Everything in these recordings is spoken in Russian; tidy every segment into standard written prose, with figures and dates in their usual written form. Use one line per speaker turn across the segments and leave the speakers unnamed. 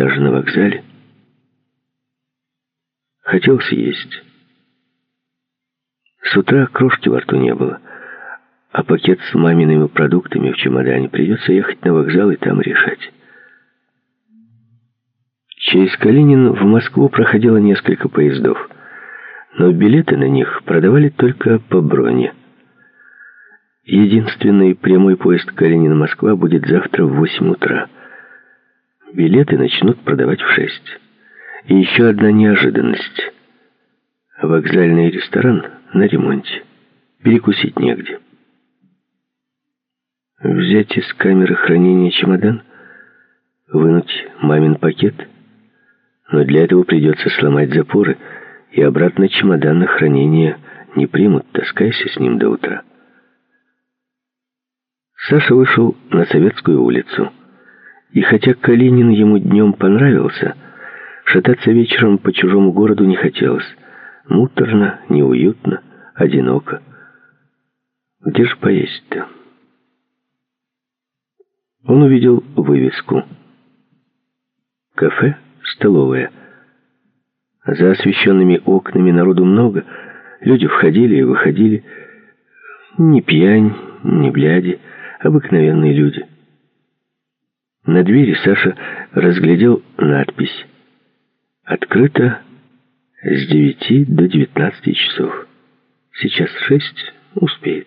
даже на вокзале. Хотелось есть. С утра крошки во рту не было, а пакет с мамиными продуктами в чемодане. Придется ехать на вокзал и там решать. Через Калинин в Москву проходило несколько поездов, но билеты на них продавали только по броне. Единственный прямой поезд Калинин-Москва будет завтра в 8 утра. Билеты начнут продавать в 6. И еще одна неожиданность. Вокзальный ресторан на ремонте. Перекусить негде. Взять из камеры хранения чемодан, вынуть мамин пакет, но для этого придется сломать запоры, и обратно чемодан на хранение не примут, таскайся с ним до утра. Саша вышел на Советскую улицу, и хотя Калинин ему днем понравился, шататься вечером по чужому городу не хотелось. Муторно, неуютно, одиноко. Где же поесть-то? Он увидел вывеску. Кафе, столовая. За освещенными окнами народу много. Люди входили и выходили. Ни пьянь, ни бляди. Обыкновенные люди. На двери Саша разглядел надпись: «Открыто с 9 до 19 часов. Сейчас 6, успеет».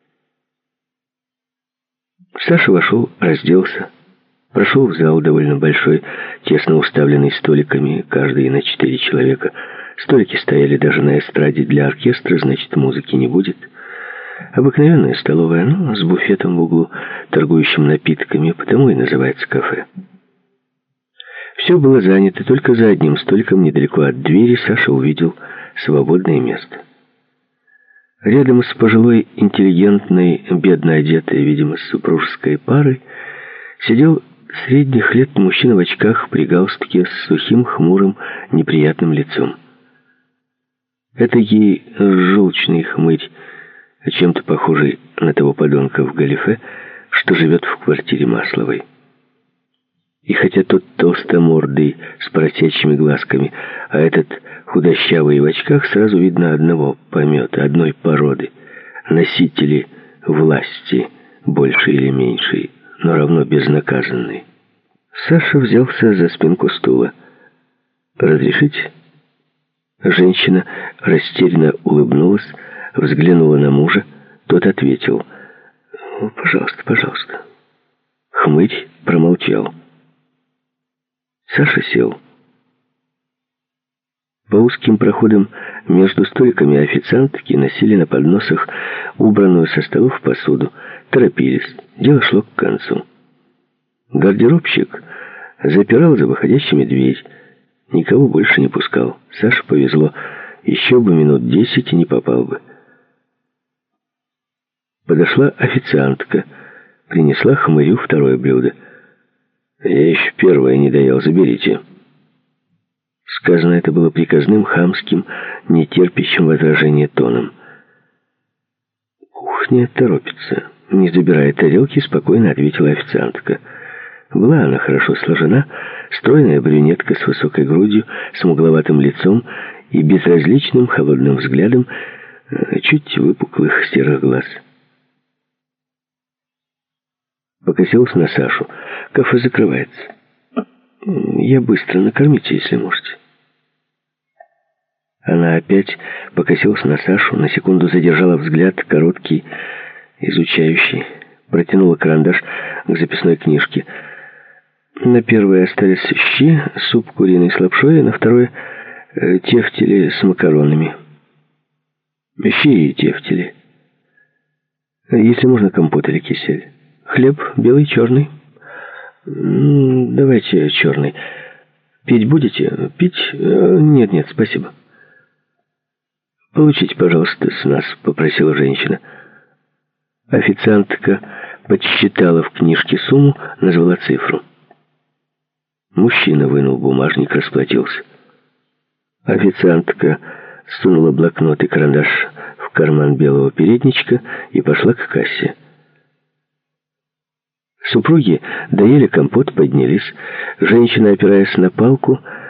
Саша вошел, разделся, прошел в зал довольно большой, тесно уставленный столиками, каждый на 4 человека. Столики стояли даже на эстраде для оркестра, значит, музыки не будет. Обыкновенная столовая, но с буфетом в углу, торгующим напитками, потому и называется кафе. Все было занято, только за одним столиком недалеко от двери Саша увидел свободное место. Рядом с пожилой, интеллигентной, бедно одетой, видимо, с супружеской парой, сидел средних лет мужчина в очках при галстуке с сухим, хмурым, неприятным лицом. Этакий желчный хмырь, чем-то похожий на того подонка в галифе, что живет в квартире Масловой. И хотя тот толстомордый с поросячьими глазками, а этот худощавый в очках, сразу видно одного помета, одной породы. Носители власти, большей или меньшей, но равно безнаказанной. Саша взялся за спинку стула. «Разрешите?» Женщина растерянно улыбнулась, взглянула на мужа. Тот ответил: «Пожалуйста, пожалуйста». Хмырь промолчал. Саша сел. По узким проходам между столиками официантки носили на подносах убранную со столов посуду, торопились, дело шло к концу. Гардеробщик запирал за выходящими дверь, никого больше не пускал. Саше повезло, еще бы минут 10 и не попал бы. Подошла официантка, принесла хмырю второе блюдо. «Я еще первое не доел, заберите». Сказано это было приказным, хамским, нетерпящим возражения тоном. «Кухня торопится», — не забирая тарелки, спокойно ответила официантка. Была она хорошо сложена, стройная брюнетка с высокой грудью, с угловатым лицом и безразличным холодным взглядом чуть выпуклых серых глаз. Покосился на Сашу. «Кафе закрывается. Я быстро, накормите, если можете». Она опять покосилась на Сашу, на секунду задержала взгляд, короткий, изучающий, протянула карандаш к записной книжке. На первое остались щи, суп куриный с лапшой, а на второе тефтели с макаронами. Щи и тефтели. Если можно, компот или кисель. Хлеб белый, черный? Давайте черный. Пить будете? Пить? Нет, спасибо. «Получите, пожалуйста, с нас», — попросила женщина. Официантка подсчитала в книжке сумму, назвала цифру. Мужчина вынул бумажник, расплатился. Официантка сунула блокнот и карандаш в карман белого передничка и пошла к кассе. Супруги доели компот, поднялись. Женщина, опираясь на палку,